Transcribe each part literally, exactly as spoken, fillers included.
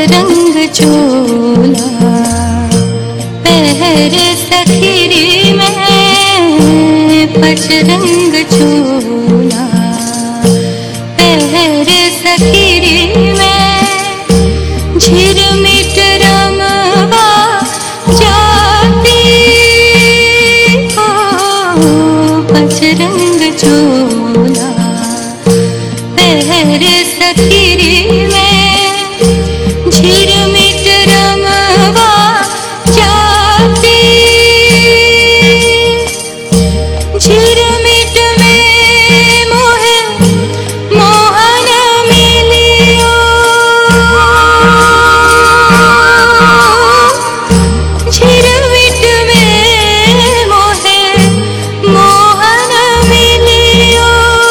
रंग चोला पहरे सखीरी में, पच रंग चोला पहरे सखीरी में, झिरमिट रमवा जाती हो, पच रंग चोला पहरे सखीरी में, झिरमिट रमवा जाती, झिरमिट में मोहे मोहन मिलियो, झिरमिट में मोहे मोहन मिलियो,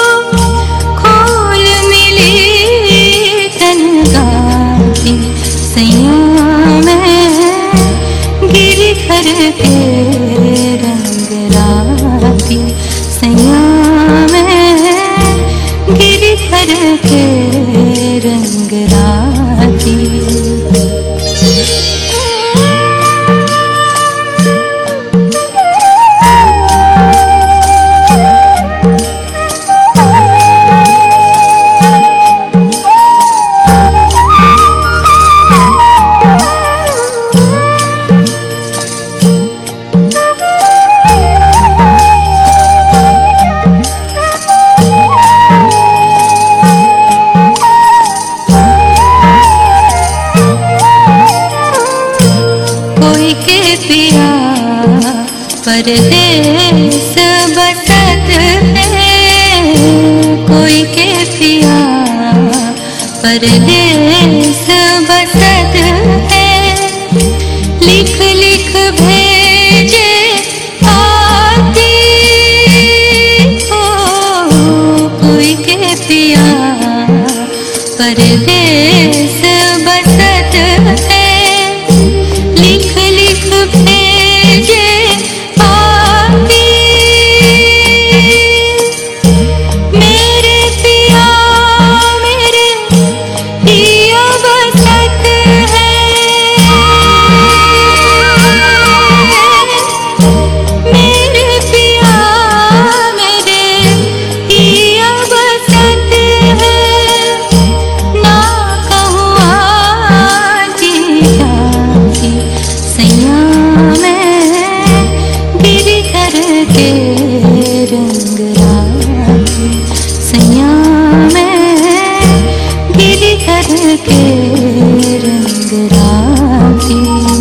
खोल मिली तन गाती सैया में, गिरधर के रंग राती सैया में, गिरधर के रंग राती। कोई के पिया परदेस बसत है, कोई के पिया परदेस बसत है, लिख लिख भेजे आती हो, कोई के पिया परदेस बसत है, लिख लिख भेजे आती, मेरे पिया मेरे पिया बसत है, मेरे पिया मेरे पिया बसत है, ना कहूँ आती जाती सैया में, गिरधर के रंग राती सैया में, गिरधर के रंग राती।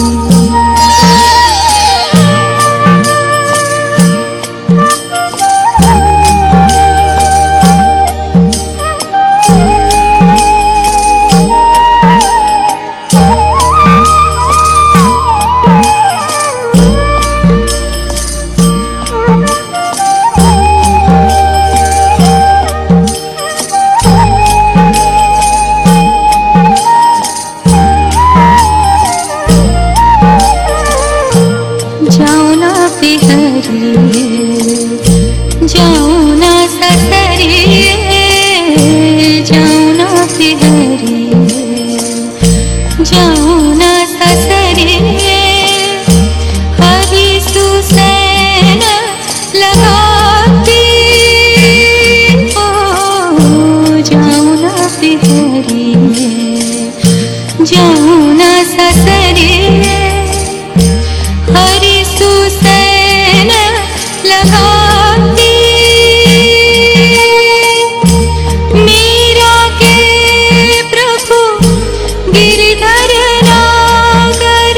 जाऊँ ना पिहरिए, जाऊँ ना ससरिए, जाऊँ ना पिहरिए, जाऊँ ना ससरिए, हरी सुसैन लगाती हो, जाऊँ ना पिहरिए, जाऊँ ना ससरिए, हरी सुसैन लगाती, मीरा के प्रभु गिरधर नागर,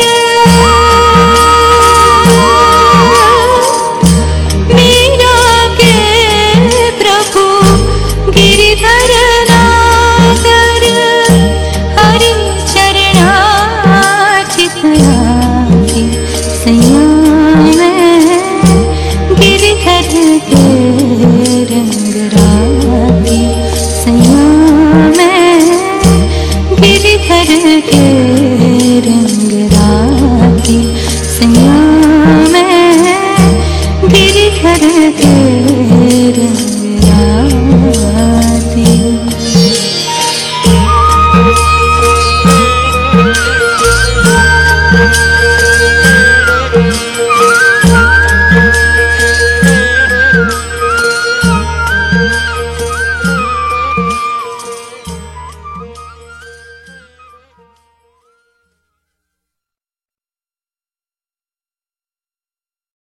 मीरा के प्रभु गिरधर